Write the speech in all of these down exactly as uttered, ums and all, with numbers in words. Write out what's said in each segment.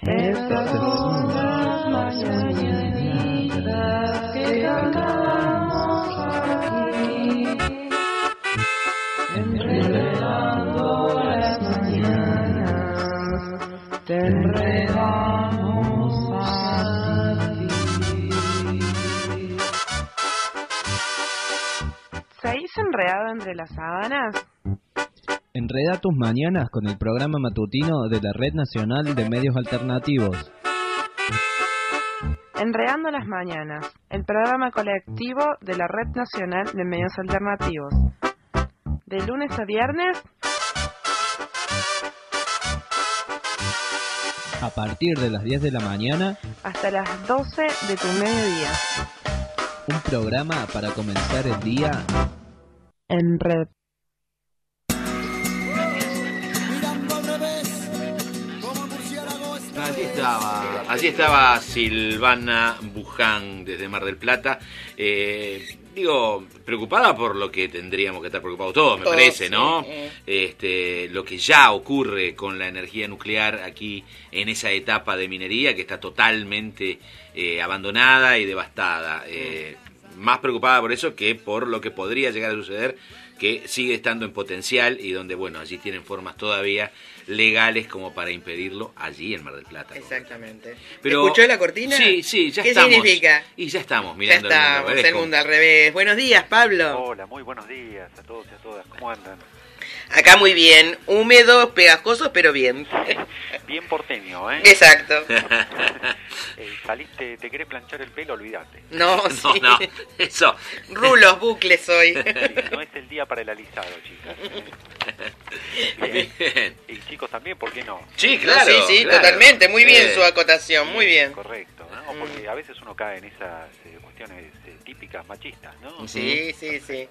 Estas son las mañanitas que cantamos aquí, enredando las mañanas, te enredamos a ti. ¿Seguís enredado entre las sábanas? Enreda tus mañanas con el programa matutino de la Red Nacional de Medios Alternativos. Enredando las mañanas, el programa colectivo de la Red Nacional de Medios Alternativos. De lunes a viernes, A partir de las diez de la mañana, hasta las doce de tu mediodía. un programa para comenzar el día En red. Allí estaba, allí estaba Silvana Buján desde Mar del Plata. Eh, digo, preocupada por lo que tendríamos que estar preocupados todos, me Todos, parece, ¿no? sí. Este, lo que ya ocurre con la energía nuclear aquí en esa etapa de minería que está totalmente eh, abandonada y devastada. Eh, más preocupada por eso que por lo que podría llegar a suceder, que sigue estando en potencial y donde, bueno, allí tienen formas todavía legales como para impedirlo allí en Mar del Plata. Exactamente. Pero, ¿Escuchó la cortina? Sí, sí, ya ¿Qué estamos. significa? Y ya estamos Ya mirando estamos, el mundo al el revés. mundo al revés. Buenos días, Pablo. Hola, muy buenos días a todos y a todas. ¿Cómo andan? Acá muy bien, húmedos, pegajosos, pero bien. Bien porteño, ¿eh? Exacto. Eh, saliste, te querés planchar el pelo, olvídate. No, No, sí. no, eso. Rulos, bucles hoy. Sí, no es el día para el alisado, chicas. Bien. Bien. Y chicos también, ¿por qué no? Sí, No, claro. sí, sí, claro. totalmente. Muy bien Eh, su acotación, muy bien. Correcto, ¿no? Porque a veces uno cae en esas eh, cuestiones eh, típicas machistas, ¿no? Sí, sí, sí.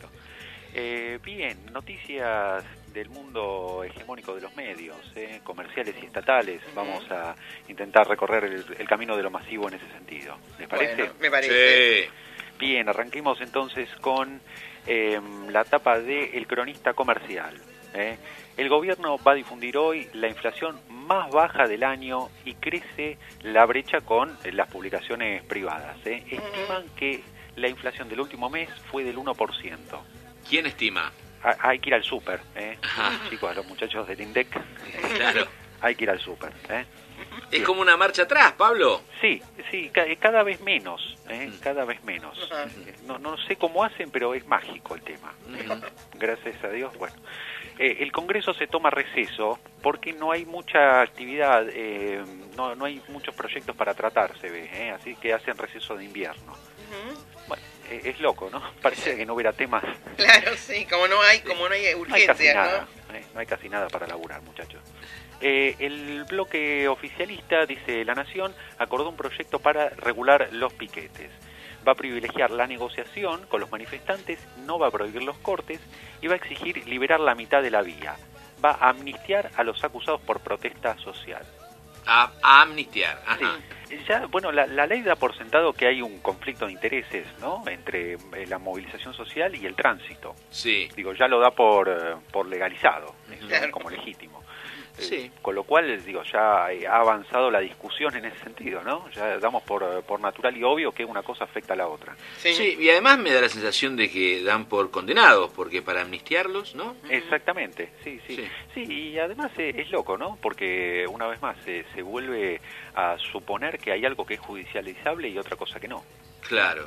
Eh, bien, noticias del mundo hegemónico de los medios, eh, comerciales y estatales. Vamos a intentar recorrer el, el camino de lo masivo en ese sentido. ¿Les parece? Bueno, me parece. Sí. Bien, arranquemos entonces con eh, la tapa de El Cronista Comercial. ¿eh? El gobierno va a difundir hoy la inflación más baja del año y crece la brecha con eh, las publicaciones privadas. ¿eh? Estiman que la inflación del último mes fue del uno por ciento. ¿Quién estima? Ha- Hay que ir al súper, ¿eh? Ajá. Chicos, a los muchachos del INDEC, Claro. hay que ir al súper, ¿eh? Es como una marcha atrás, Pablo. Sí, sí, ca- cada vez menos, ¿eh? Mm. Cada vez menos. Ajá. No, no sé cómo hacen, pero es mágico el tema. ¿eh? Gracias a Dios, bueno. Eh, el Congreso se toma receso porque no hay mucha actividad, eh, no, no hay muchos proyectos para tratar, se ve, ¿eh? Así que hacen receso de invierno. Ujú. Bueno, eh, es loco, ¿no? Parece que no hubiera temas. Claro, sí, como no hay, como no hay No hay casi urgencias, nada, ¿no? ¿eh? No hay casi nada para laburar, muchachos. Eh, el bloque oficialista, dice La Nación, acordó un proyecto para regular los piquetes. Va a privilegiar la negociación con los manifestantes, no va a prohibir los cortes y va a exigir liberar la mitad de la vía. Va a amnistiar a los acusados por protesta social. A, a amnistiar. Ajá. Sí. Ya, bueno, la, la ley da por sentado que hay un conflicto de intereses, ¿no? Entre eh, la movilización social y el tránsito. Sí. Digo, ya lo da por, eh, por legalizado, eso, Claro. como legítimo. Eh, Sí. Con lo cual, digo, ya ha avanzado la discusión en ese sentido, ¿no? Ya damos por, eh, por natural y obvio que una cosa afecta a la otra. Sí. Sí, y además me da la sensación de que dan por condenados, porque para amnistiarlos, ¿no? Exactamente, sí, sí. Sí. Sí, y además eh, es loco, ¿no? Porque una vez más eh, se vuelve a suponer que hay algo que es judicializable y otra cosa que no. Claro.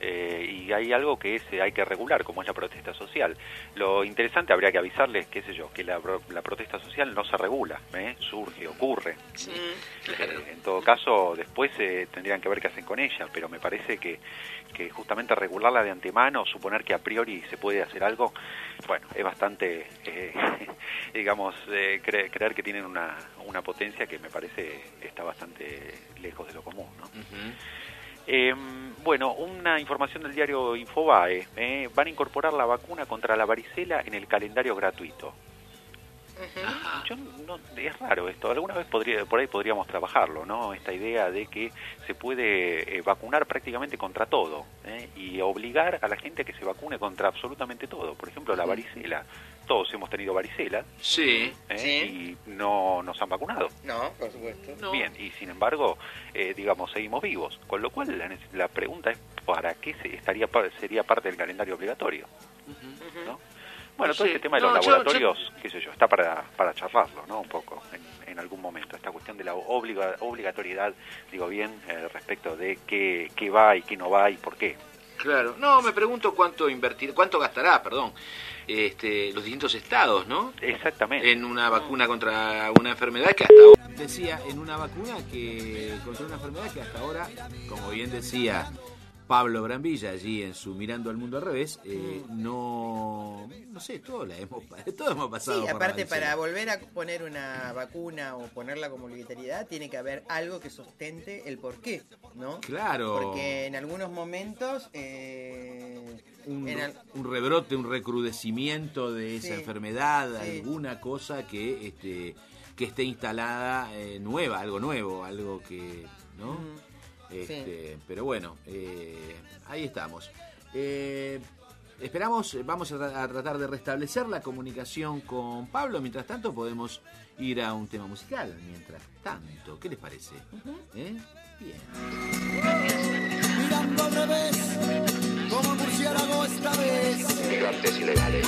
Eh, y hay algo que es, eh, hay que regular, como es la protesta social. Lo interesante, habría que avisarles, qué sé yo, que la, pro- la protesta social no se regula, ¿eh? Surge, ocurre. Mm. Claro. Eh, en todo caso, después eh, tendrían que ver qué hacen con ella, pero me parece que, que justamente regularla de antemano, suponer que a priori se puede hacer algo, bueno, es bastante, eh, digamos, eh, cre- creer que tienen una, una potencia que me parece está bastante lejos de lo común, ¿no? Ujú. Eh, bueno, una información del diario Infobae, eh, van a incorporar la vacuna contra la varicela en el calendario gratuito. Ajá. Yo no, es raro esto. Alguna vez podría, por ahí podríamos trabajarlo, ¿no? Esta idea de que se puede eh, vacunar prácticamente contra todo, ¿eh? Y obligar a la gente a que se vacune contra absolutamente todo. Por ejemplo, la varicela. Todos hemos tenido varicela. Sí. ¿eh? Sí. Y no nos han vacunado. No, por supuesto. No. Bien, y sin embargo, eh, digamos, seguimos vivos. Con lo cual, la, la pregunta es, ¿para qué se estaría sería parte del calendario obligatorio? Ujú. ¿No? Bueno, todo Sí. este tema de No, los yo- laboratorios, qué sé yo, está para, para charlarlo, ¿no? Un poco, en, en algún momento. Esta cuestión de la obliga, obligatoriedad, digo bien, eh, respecto de qué, qué va y qué no va y por qué. Claro. No, me pregunto cuánto invertir, cuánto gastará, perdón, este, los distintos estados, ¿no? Exactamente. En una vacuna contra una enfermedad que hasta ahora... Decía, en una vacuna que contra una enfermedad que hasta ahora, como bien decía Pablo Brambilla allí en su Mirando al Mundo al Revés, eh, no, no sé, todos la hemos, todos hemos pasado Sí, por la aparte varicela. para volver a poner una vacuna o ponerla como obligatoriedad tiene que haber algo que sustente el porqué, ¿no? Claro. Porque en algunos momentos eh, un, en al- un rebrote, un recrudecimiento de esa Sí, enfermedad, sí. alguna cosa que este que esté instalada eh, nueva, algo nuevo, algo que, ¿no? Mm, Este, pero bueno, eh, ahí estamos. Eh, esperamos, vamos a, tra- a tratar de restablecer la comunicación con Pablo. Mientras tanto, podemos ir a un tema musical. Mientras tanto, ¿qué les parece? ¿Eh? Bien. Mirando al revés, como murciélago esta vez. Migrantes ilegales.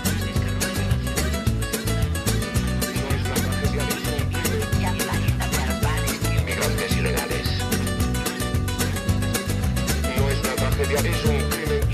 Migrantes ilegales. Nuestra tragedia es un crimen.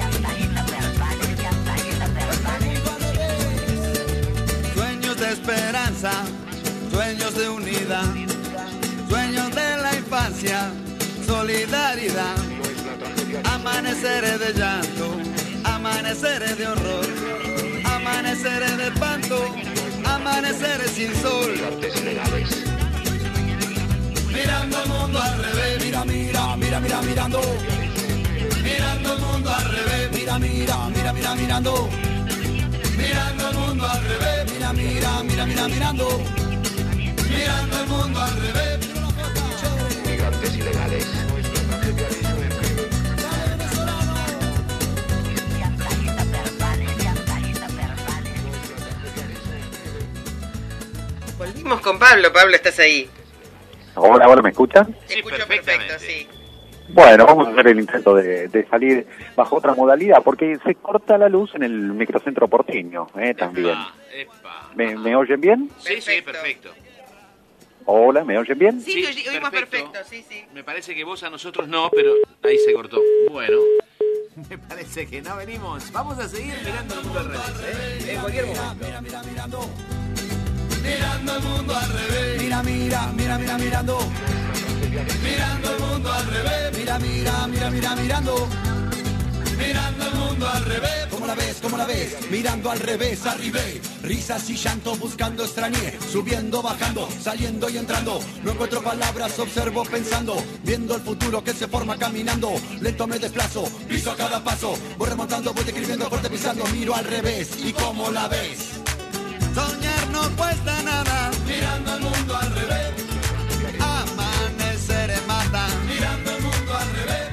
Sueños de esperanza, sueños de unidad, sueños de la infancia, solidaridad. Amaneceres de llanto, amaneceres de horror, amaneceres de espanto, amaneceres sin sol. Migrantes ilegales. Mirando el mundo al revés, mira, mira, mira, mira, mirando. Mirando el mundo al revés, mira, mira, mira, mira, mirando. Mirando el mundo al revés, mira, mira, mira, mira, mirando. Mirando el mundo al revés. Migrantes ilegales. Nuestra tragedia es un crimen. Volvimos con Pablo. Pablo, ¿estás ahí? Ahora, ahora me escuchan. Te Sí, escucho perfectamente. perfecto, sí. Bueno, vamos a hacer el intento de, de salir bajo otra modalidad, porque se corta la luz en el microcentro porteño, eh, también. Epa, epa. ¿Me, ¿Me oyen bien? Sí, sí, Perfecto. perfecto. Hola, ¿me oyen bien? Sí, Sí, te oí- oímos perfecto. perfecto, sí, sí. Me parece que vos a nosotros no, pero ahí se cortó. Bueno, me parece que no venimos. Vamos a seguir mirando el mundo al revés, ¿eh? En cualquier momento. Mira, mira, mirando. Mirando el mundo al revés. Mira, mira, mira, mira, mirando. Mirando el mundo al revés. Mira, mira, mira, mira, mirando. Mirando el mundo al revés. ¿Cómo la ves? ¿Cómo la ves? Mirando al revés, arribé. Risas y llanto buscando extrañé. Subiendo, bajando, saliendo y entrando. No encuentro palabras, observo pensando. Viendo el futuro que se forma caminando. Lento me desplazo, piso a cada paso. Voy remontando, voy describiendo, fuerte pisando. Miro al revés y cómo la ves. Soñar no cuesta nada. Mirando el mundo al revés. Amaneceres mata. Mirando el mundo al revés.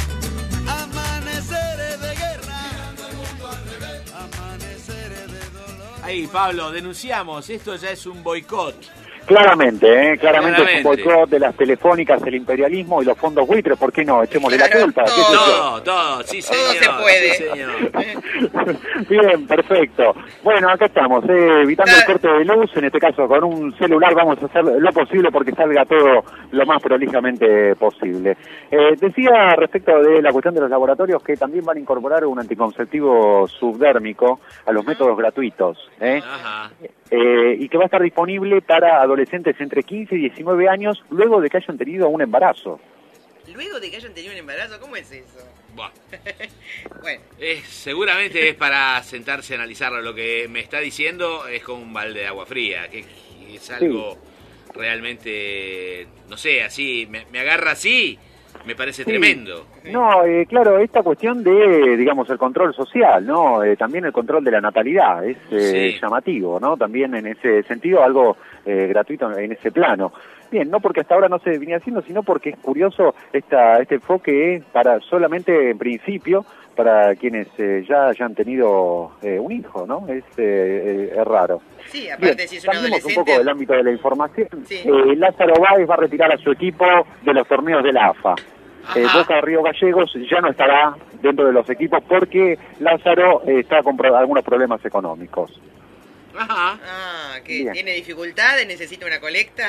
Amaneceres de guerra. Mirando el mundo al revés. Amaneceres de dolor. Ahí, Pablo, denunciamos. Esto ya es un boicot. Claramente, ¿eh? Claramente, es un Claramente. boicot de las telefónicas, el imperialismo y los fondos buitres. ¿Por qué no? Echémosle la Claro, culpa. ¿Qué sé todo. yo? Todo, todo, sí, señor. se puede. Sí, señor. Bien, perfecto. Bueno, acá estamos, eh, evitando el Ah. corte de luz, en este caso con un celular vamos a hacer lo posible porque salga todo lo más prolijamente posible. Eh, decía respecto de la cuestión de los laboratorios que también van a incorporar un anticonceptivo subdérmico a los métodos gratuitos, ¿eh? Ajá. Eh, y que va a estar disponible para adolescentes entre quince y diecinueve años luego de que hayan tenido un embarazo. Luego de que hayan tenido un embarazo, ¿cómo es eso? Buah. Bueno, Es, seguramente es para sentarse a analizarlo. Lo que me está diciendo es como un balde de agua fría, que es algo realmente, no sé, así, me, me agarra así Me parece Sí. tremendo. No, eh, claro, esta cuestión de, digamos, el control social, ¿no? Eh, también el control de la natalidad es eh, Sí. llamativo, ¿no? También en ese sentido algo eh, gratuito en ese plano. Bien, no porque hasta ahora no se venía haciendo, sino porque es curioso esta, este enfoque para solamente en principio para quienes eh, ya hayan tenido eh, un hijo, ¿no? Es, eh, eh, es raro. Sí, aparte Bien, si es un cambiemos un adolescente... poco del ámbito de la información. Sí. Eh, Lázaro Báez va a retirar a su equipo de los torneos de la A F A. Eh, Ajá. Boca Río Gallegos ya no estará dentro de los equipos porque Lázaro eh, está con pro- algunos problemas económicos. Ajá. Ah, que Bien. tiene dificultades, necesita una colecta.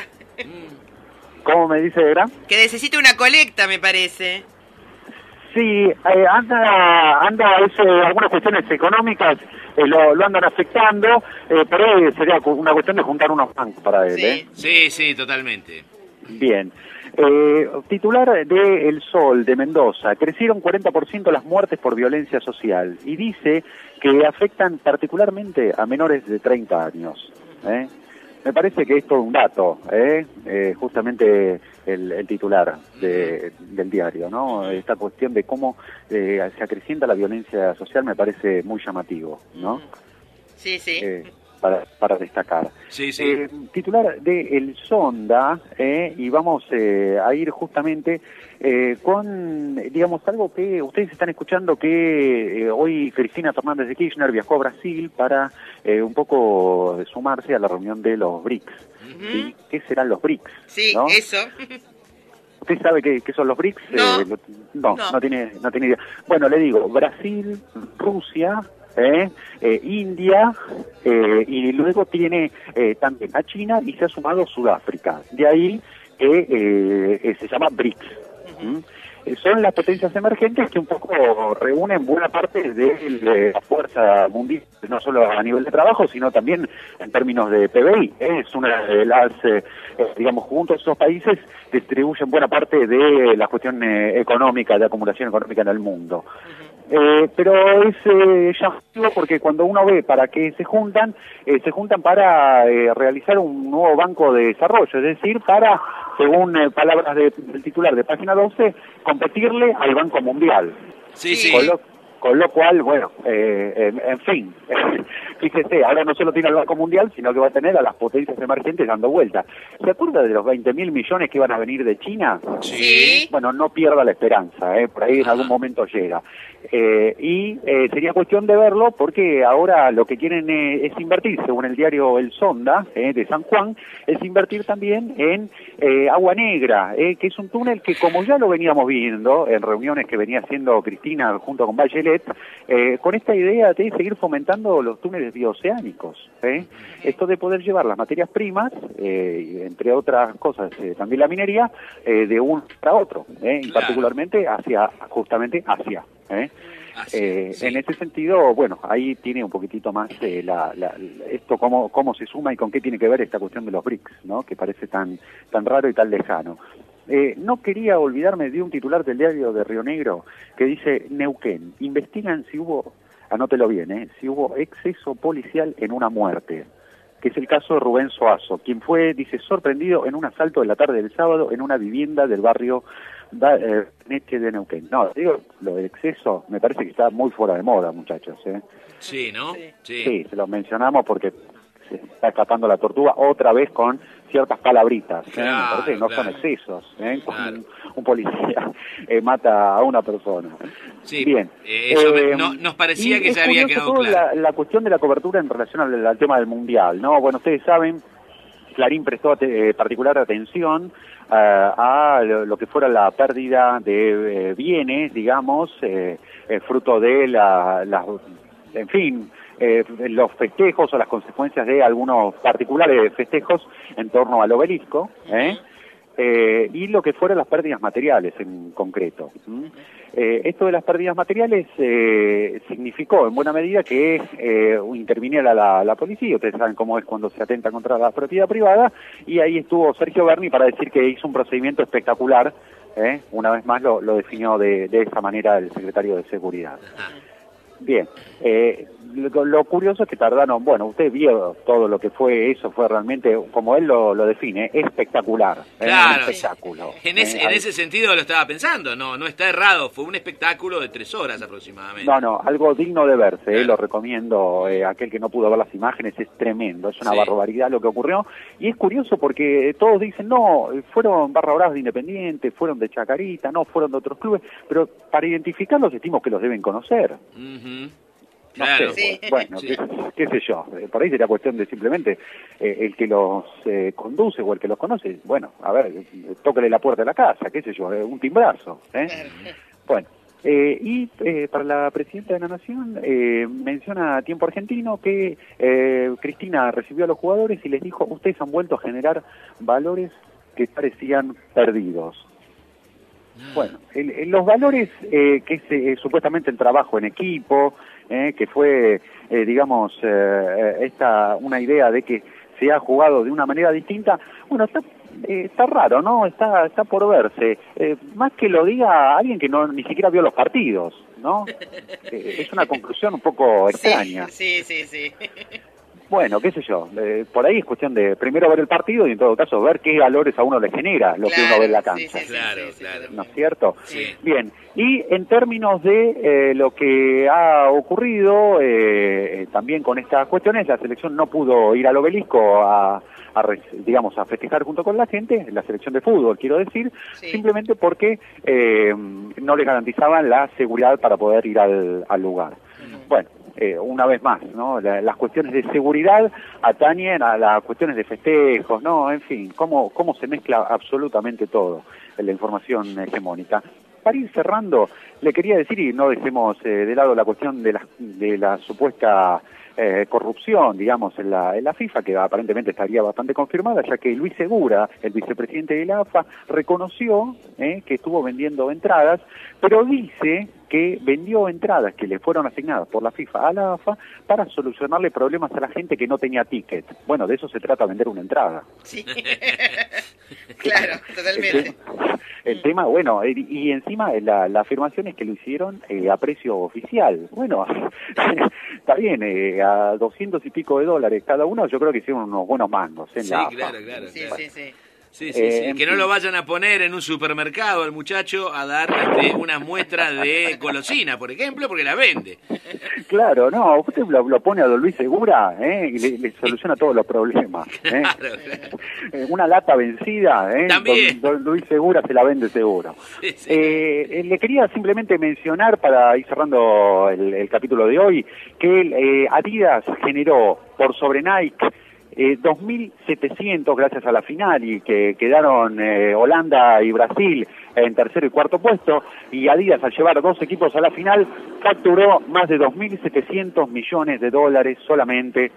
¿Cómo me dice Gran? Que necesita una colecta, me parece. Sí, eh, anda, anda eso, algunas cuestiones económicas eh, lo, lo andan afectando, eh, pero sería cu- una cuestión de juntar unos bancos para él. ¿eh? Sí, sí, totalmente. Bien. Eh, titular de El Sol de Mendoza, crecieron cuarenta por ciento las muertes por violencia social y dice que afectan particularmente a menores de treinta años. ¿eh? Me parece que esto es un dato, ¿eh? Eh, justamente el, el titular de, del diario, ¿no? Esta cuestión de cómo eh, se acrecienta la violencia social me parece muy llamativo, ¿no? Sí, sí. Eh, para, para destacar. Sí, sí. Eh, titular de El Sonda, eh, y vamos eh, a ir justamente eh, con, digamos, algo que ustedes están escuchando que eh, hoy Cristina Fernández de Kirchner viajó a Brasil para eh, un poco sumarse a la reunión de los BRICS. ¿Sí? ¿Qué serán los BRICS? Sí, ¿no? eso. ¿Usted sabe qué, qué son los BRICS? No. Eh, lo- no, No. no tiene, no tiene idea. Bueno, le digo, Brasil, Rusia, eh, eh, India, eh, y luego tiene eh, también a China y se ha sumado Sudáfrica. De ahí que eh, eh, se llama BRICS. ¿Mm? Eh, Son las potencias emergentes que un poco reúnen buena parte de la fuerza mundial, no solo a nivel de trabajo, sino también en términos de P B I. ¿eh? Es una de las, eh, eh, digamos, juntos esos países distribuyen buena parte de la cuestión eh, económica, de acumulación económica en el mundo. Eh, pero es eh, llamativo porque cuando uno ve para qué se juntan, eh, se juntan para eh, realizar un nuevo banco de desarrollo, es decir, para, según eh, palabras de- del titular de página doce, competirle al Banco Mundial. Sí, sí. Con lo, con lo cual, bueno, eh, en, en fin, fíjese, ahora no solo tiene al Banco Mundial, sino que va a tener a las potencias emergentes dando vuelta. ¿Se acuerda de los veinte mil millones que iban a venir de China? Sí. Bueno, no pierda la esperanza, ¿eh? Por ahí en algún momento llega. Eh, y eh, sería cuestión de verlo porque ahora lo que quieren eh, es invertir, según el diario El Sonda, eh, de San Juan, es invertir también en eh, Agua Negra, eh, que es un túnel que, como ya lo veníamos viendo en reuniones que venía haciendo Cristina junto con Bachelet, eh, con esta idea de seguir fomentando los túneles bioceánicos, ¿eh? Esto de poder llevar las materias primas, eh, entre otras cosas, eh, también la minería, eh, de un para otro, ¿eh? Y Claro. particularmente hacia, justamente hacia, ¿eh? Así, Eh, sí. En ese sentido, bueno, ahí tiene un poquitito más eh, la, la- esto cómo, cómo se suma y con qué tiene que ver esta cuestión de los BRICS, ¿no? Que parece tan, tan raro y tan lejano. Eh, no quería olvidarme de un titular del diario de Río Negro que dice: Neuquén, investigan si hubo, anótelo bien, ¿eh? si hubo exceso policial en una muerte, que es el caso de Rubén Soazo, quien fue, dice, sorprendido en un asalto de la tarde del sábado en una vivienda del barrio da, eh, Neche de Neuquén. No, digo, lo del exceso me parece que está muy fuera de moda, muchachos. ¿eh? Sí, ¿no? Sí. Sí, se lo mencionamos porque se está escapando la tortuga otra vez con ciertas palabritas. ¿eh? Claro, Me parece que no claro. son excesos. ¿eh? Cuando Claro. un, un policía eh, mata a una persona. Sí, Bien. eh, eso me- Eh, no- nos parecía y que es se había curioso quedado todo claro. La, la cuestión de la cobertura en relación al, al tema del Mundial, ¿no? Bueno, ustedes saben, Clarín prestó ate- eh, particular atención eh, a lo, lo que fuera la pérdida de eh, bienes, digamos, eh, eh, fruto de la, la- en fin, eh, los festejos o las consecuencias de algunos particulares festejos en torno al obelisco, ¿eh? Eh, y lo que fueran las pérdidas materiales en concreto. ¿m? Eh, esto de las pérdidas materiales eh, significó en buena medida que eh, interviniera la, la policía. Ustedes saben cómo es cuando se atenta contra la propiedad privada, y ahí estuvo Sergio Berni para decir que hizo un procedimiento espectacular. ¿eh? Una vez más lo, lo definió de, de esa manera el secretario de Seguridad. Bien, eh, lo, lo curioso es que tardaron, bueno, usted vio todo lo que fue eso, fue realmente, como él lo, lo define, espectacular. Claro. Un espectáculo. En ese, eh, en ese sentido lo estaba pensando, no no está errado, fue un espectáculo de tres horas aproximadamente. No, no, algo digno de verse, claro. eh, lo recomiendo, eh, aquel que no pudo ver las imágenes, es tremendo, es una sí. barbaridad lo que ocurrió, y es curioso porque todos dicen, no, fueron Barra Bravas de Independiente, fueron de Chacarita, no, fueron de otros clubes, pero para identificarlos decimos que los deben conocer. Uh-huh. No claro. sé, sí. bueno, sí. qué, qué sé yo, por ahí sería cuestión de simplemente eh, el que los eh, conduce o el que los conoce, bueno, a ver, tóquele la puerta de la casa, qué sé yo, eh, un timbrazo, ¿eh? Bueno, eh, y eh, para la presidenta de la Nación eh, menciona a Tiempo Argentino que eh, Cristina recibió a los jugadores y les dijo, ustedes han vuelto a generar valores que parecían perdidos. Bueno, el, el, los valores eh, que es eh, supuestamente el trabajo en equipo, eh, que fue, eh, digamos, eh, esta una idea de que se ha jugado de una manera distinta, bueno, está, eh, está raro, ¿no? Está está por verse. Eh, más que lo diga alguien que no ni siquiera vio los partidos, ¿no? Eh, es una conclusión un poco extraña. Sí, sí, sí. sí. Bueno, qué sé yo, eh, por ahí es cuestión de primero ver el partido y en todo caso ver qué valores a uno le genera lo claro, que uno ve en la cancha. Sí, sí, claro, sí, sí, claro. ¿No es cierto? Sí. Bien, y en términos de eh, lo que ha ocurrido eh, también con estas cuestiones, la selección no pudo ir al obelisco a, a digamos, a festejar junto con la gente, la selección de fútbol, quiero decir, sí. simplemente porque eh, no le garantizaban la seguridad para poder ir al, al lugar. Uh-huh. Bueno. Eh, una vez más, ¿no? La, las cuestiones de seguridad atañen a las cuestiones de festejos, ¿no? En fin, cómo, cómo se mezcla absolutamente todo en la información hegemónica. Para ir cerrando, le quería decir, y no dejemos eh, de lado la cuestión de la, de la supuesta eh, corrupción, digamos, en la, en la FIFA, que aparentemente estaría bastante confirmada, ya que Luis Segura, el vicepresidente de la A F A, reconoció eh, que estuvo vendiendo entradas, pero dice que vendió entradas que le fueron asignadas por la FIFA a la A F A para solucionarle problemas a la gente que no tenía ticket. Bueno, de eso se trata, vender una entrada. Sí, claro, totalmente. El tema, el tema bueno, y, y encima la, la afirmación es que lo hicieron eh, a precio oficial. Bueno, está bien, eh, a doscientos y pico de dólares cada uno, yo creo que hicieron unos buenos mangos en sí, la A F A. Claro, claro, sí, claro. sí, sí. Sí, sí, eh, sí. Que no lo vayan a poner en un supermercado al muchacho a dar este, una muestra de golosina, por ejemplo, porque la vende. Claro, no, usted lo, lo pone a don Luis Segura ¿eh? y le, le soluciona todos los problemas. ¿eh? Claro, claro. Eh, una lata vencida, ¿eh? También. Don, don Luis Segura se la vende seguro. Sí, sí. Eh, le quería simplemente mencionar, para ir cerrando el, el capítulo de hoy, que eh, Adidas generó por sobre Nike Eh, dos mil setecientos gracias a la final y que quedaron eh, Holanda y Brasil en tercero y cuarto puesto, y Adidas al llevar dos equipos a la final facturó más de dos mil setecientos millones de dólares solamente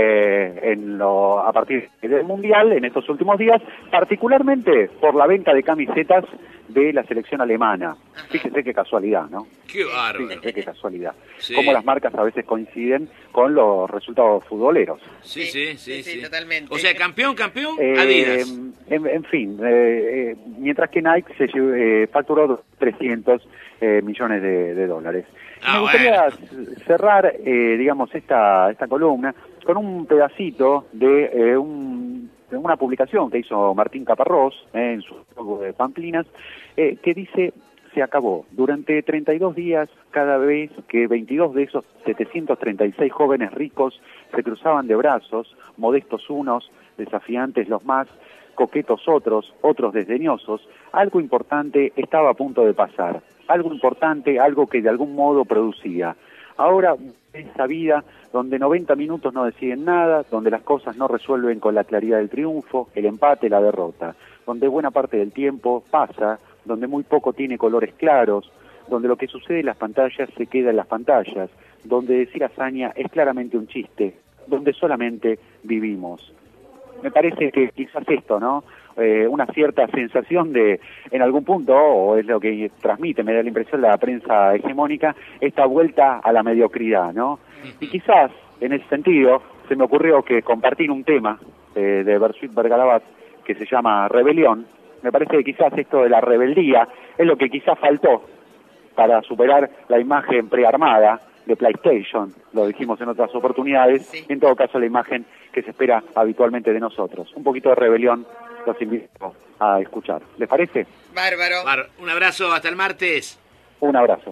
eh, en lo, a partir del Mundial en estos últimos días, particularmente por la venta de camisetas de la selección alemana. Fíjese qué casualidad, ¿no? Qué bárbaro. Fíjese qué casualidad. Sí. Cómo las marcas a veces coinciden con los resultados futboleros. Sí, sí, sí, sí, sí, sí. totalmente. O sea, campeón, campeón, Eh, Adidas. en, en fin, eh, eh, mientras que Nike se llevó, eh, facturó trescientos eh, millones de, de dólares. Ah, Me gustaría bueno. cerrar, eh, digamos, esta esta columna con un pedacito de eh, un, de una publicación que hizo Martín Caparrós eh, en su blog de Pamplinas, eh, que dice: se acabó. Durante treinta y dos días, cada vez que veintidós de esos setecientos treinta y seis jóvenes ricos se cruzaban de brazos, modestos unos, desafiantes los más, coquetos otros, otros desdeñosos, algo importante estaba a punto de pasar. Algo importante, algo que de algún modo producía. Ahora, esa vida donde noventa minutos no deciden nada, donde las cosas no resuelven con la claridad del triunfo, el empate, la derrota, donde buena parte del tiempo pasa, donde muy poco tiene colores claros, donde lo que sucede en las pantallas se queda en las pantallas, donde decir hazaña es claramente un chiste, donde solamente vivimos. Me parece que quizás esto, ¿no? Eh, una cierta sensación de, en algún punto, o es lo que transmite, me da la impresión, la prensa hegemónica, esta vuelta a la mediocridad, ¿no? Y quizás, en ese sentido, se me ocurrió que compartir un tema eh, de Bersuit Vergarabat que se llama Rebelión. Me parece que quizás esto de la rebeldía es lo que quizás faltó para superar la imagen prearmada de PlayStation, lo dijimos en otras oportunidades, Sí. en todo caso la imagen que se espera habitualmente de nosotros. Un poquito de rebelión, los invito a escuchar. ¿Les parece? Bárbaro. Bar- Un abrazo, hasta el martes. Un abrazo.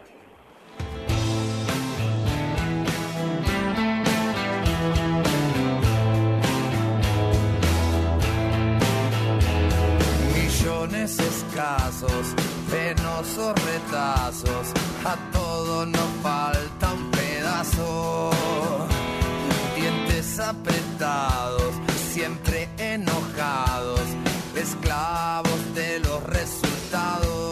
Millones escasos, penosos retazos, a todo nos falta un pedazo. Dientes apretados, siempre enojados, esclavos de los resultados.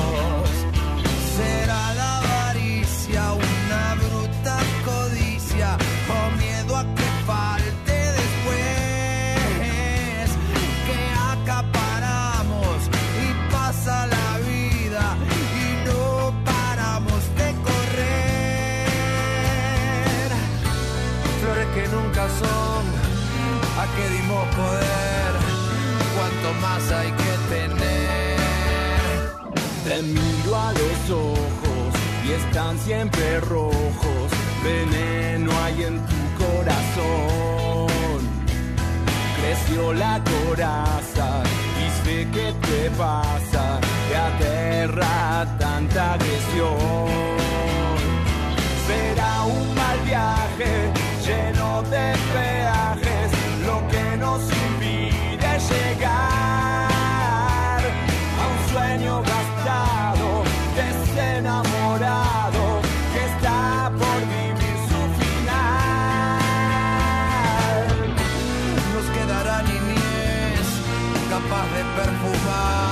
Será la avaricia, una bruta codicia, o miedo a que falte después, que acaparamos y pasa la vida y no paramos de correr. Flores que nunca son, a que dimos poder, cuanto más hay que tener. Te miro a los ojos y están siempre rojos, veneno hay en tu corazón. Creció la coraza y sé qué te pasa, te aterra tanta agresión. Será un mal viaje lleno de peajes, lo que nos impide llegar a un sueño gastado, desenamorado, que está por vivir su final. Nos quedará niñez capaz de perfumar